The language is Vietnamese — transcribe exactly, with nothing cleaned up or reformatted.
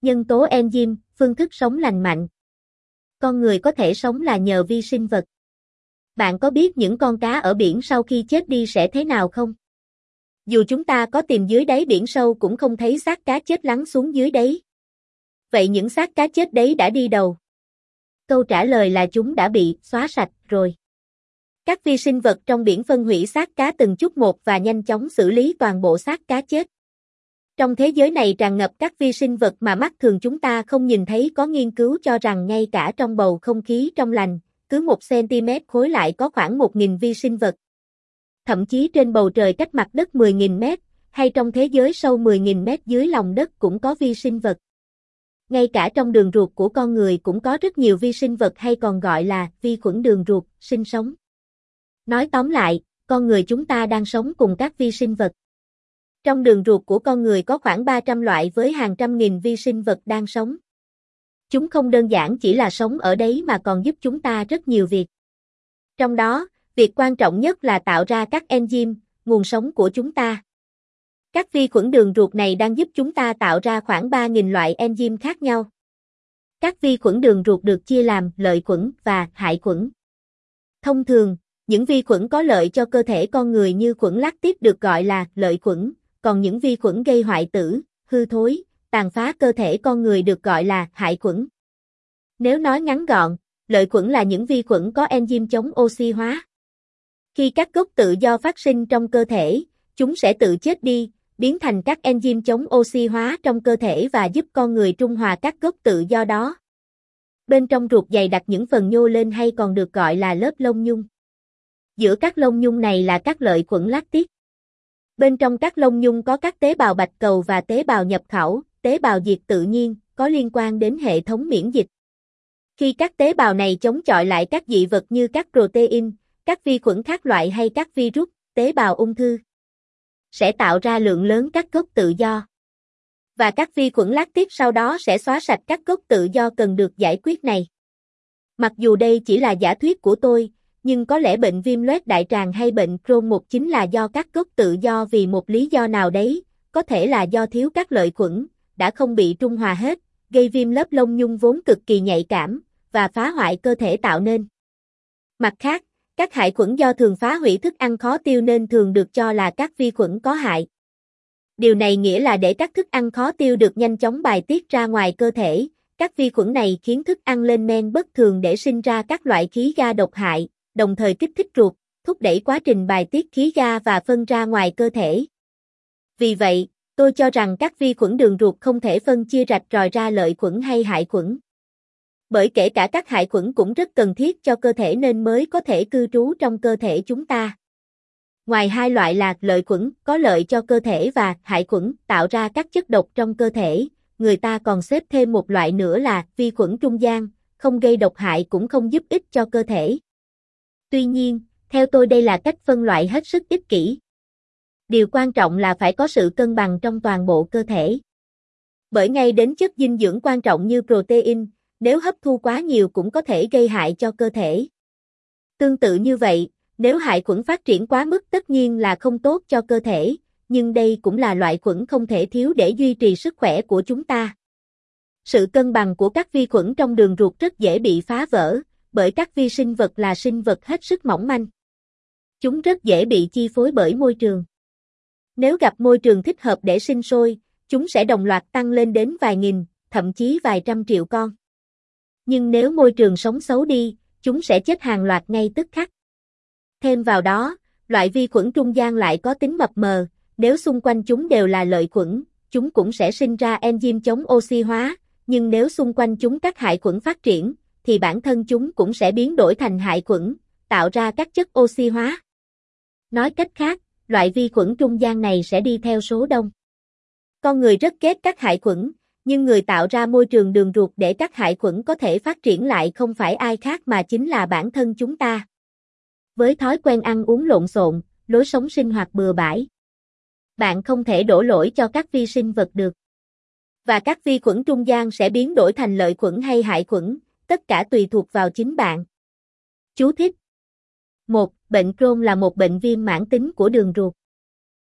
Nhân tố enzyme, phương thức sống lành mạnh. Con người có thể sống là nhờ vi sinh vật. Bạn có biết những con cá ở biển sau khi chết đi sẽ thế nào không? Dù chúng ta có tìm dưới đáy biển sâu cũng không thấy xác cá chết lắng xuống dưới đáy. Vậy những xác cá chết đấy đã đi đâu? Câu trả lời là chúng đã bị xóa sạch rồi. Các vi sinh vật trong biển phân hủy xác cá từng chút một và nhanh chóng xử lý toàn bộ xác cá chết. Trong thế giới này tràn ngập các vi sinh vật mà mắt thường chúng ta không nhìn thấy. Có nghiên cứu cho rằng ngay cả trong bầu không khí trong lành, cứ một xăng-ti-mét khối lại có khoảng một nghìn vi sinh vật. Thậm chí trên bầu trời cách mặt đất mười nghìn mét, hay trong thế giới sâu mười nghìn mét dưới lòng đất cũng có vi sinh vật. Ngay cả trong đường ruột của con người cũng có rất nhiều vi sinh vật hay còn gọi là vi khuẩn đường ruột, sinh sống. Nói tóm lại, con người chúng ta đang sống cùng các vi sinh vật. Trong đường ruột của con người có khoảng ba trăm loại với hàng trăm nghìn vi sinh vật đang sống. Chúng không đơn giản chỉ là sống ở đấy mà còn giúp chúng ta rất nhiều việc. Trong đó, việc quan trọng nhất là tạo ra các enzyme, nguồn sống của chúng ta. Các vi khuẩn đường ruột này đang giúp chúng ta tạo ra khoảng ba nghìn loại enzyme khác nhau. Các vi khuẩn đường ruột được chia làm lợi khuẩn và hại khuẩn. Thông thường, những vi khuẩn có lợi cho cơ thể con người như khuẩn lactic được gọi là lợi khuẩn, còn những vi khuẩn gây hoại tử, hư thối, tàn phá cơ thể con người được gọi là hại khuẩn. Nếu nói ngắn gọn, lợi khuẩn là những vi khuẩn có enzyme chống oxy hóa. Khi các gốc tự do phát sinh trong cơ thể, chúng sẽ tự chết đi, biến thành các enzyme chống oxy hóa trong cơ thể và giúp con người trung hòa các gốc tự do đó. Bên trong ruột dày đặc những phần nhô lên hay còn được gọi là lớp lông nhung. Giữa các lông nhung này là các lợi khuẩn lactic. Bên trong các lông nhung có các tế bào bạch cầu và tế bào nhập khẩu, tế bào diệt tự nhiên, có liên quan đến hệ thống miễn dịch. Khi các tế bào này chống chọi lại các dị vật như các protein, các vi khuẩn khác loại hay các virus, tế bào ung thư, sẽ tạo ra lượng lớn các gốc tự do. Và các vi khuẩn lactic sau đó sẽ xóa sạch các gốc tự do cần được giải quyết này. Mặc dù đây chỉ là giả thuyết của tôi, nhưng có lẽ bệnh viêm loét đại tràng hay bệnh Crohn một chính là do các gốc tự do vì một lý do nào đấy, có thể là do thiếu các lợi khuẩn, đã không bị trung hòa hết, gây viêm lớp lông nhung vốn cực kỳ nhạy cảm, và phá hoại cơ thể tạo nên. Mặt khác, các hại khuẩn do thường phá hủy thức ăn khó tiêu nên thường được cho là các vi khuẩn có hại. Điều này nghĩa là để các thức ăn khó tiêu được nhanh chóng bài tiết ra ngoài cơ thể, các vi khuẩn này khiến thức ăn lên men bất thường để sinh ra các loại khí ga độc hại, đồng thời kích thích ruột, thúc đẩy quá trình bài tiết khí ga và phân ra ngoài cơ thể. Vì vậy, tôi cho rằng các vi khuẩn đường ruột không thể phân chia rạch ròi ra lợi khuẩn hay hại khuẩn. Bởi kể cả các hại khuẩn cũng rất cần thiết cho cơ thể nên mới có thể cư trú trong cơ thể chúng ta. Ngoài hai loại là lợi khuẩn có lợi cho cơ thể và hại khuẩn tạo ra các chất độc trong cơ thể, người ta còn xếp thêm một loại nữa là vi khuẩn trung gian, không gây độc hại cũng không giúp ích cho cơ thể. Tuy nhiên, theo tôi đây là cách phân loại hết sức ích kỷ. Điều quan trọng là phải có sự cân bằng trong toàn bộ cơ thể. Bởi ngay đến chất dinh dưỡng quan trọng như protein, nếu hấp thu quá nhiều cũng có thể gây hại cho cơ thể. Tương tự như vậy, nếu hại khuẩn phát triển quá mức tất nhiên là không tốt cho cơ thể, nhưng đây cũng là loại khuẩn không thể thiếu để duy trì sức khỏe của chúng ta. Sự cân bằng của các vi khuẩn trong đường ruột rất dễ bị phá vỡ, bởi các vi sinh vật là sinh vật hết sức mỏng manh. Chúng rất dễ bị chi phối bởi môi trường. Nếu gặp môi trường thích hợp để sinh sôi, chúng sẽ đồng loạt tăng lên đến vài nghìn, thậm chí vài trăm triệu con. Nhưng nếu môi trường sống xấu đi, chúng sẽ chết hàng loạt ngay tức khắc. Thêm vào đó, loại vi khuẩn trung gian lại có tính mập mờ, nếu xung quanh chúng đều là lợi khuẩn, chúng cũng sẽ sinh ra enzyme chống oxy hóa, nhưng nếu xung quanh chúng các hại khuẩn phát triển, thì bản thân chúng cũng sẽ biến đổi thành hại khuẩn, tạo ra các chất oxy hóa. Nói cách khác, loại vi khuẩn trung gian này sẽ đi theo số đông. Con người rất ghét các hại khuẩn, nhưng người tạo ra môi trường đường ruột để các hại khuẩn có thể phát triển lại không phải ai khác mà chính là bản thân chúng ta. Với thói quen ăn uống lộn xộn, lối sống sinh hoạt bừa bãi, bạn không thể đổ lỗi cho các vi sinh vật được. Và các vi khuẩn trung gian sẽ biến đổi thành lợi khuẩn hay hại khuẩn, tất cả tùy thuộc vào chính bạn. Chú thích. một. Bệnh Crohn là một bệnh viêm mãn tính của đường ruột.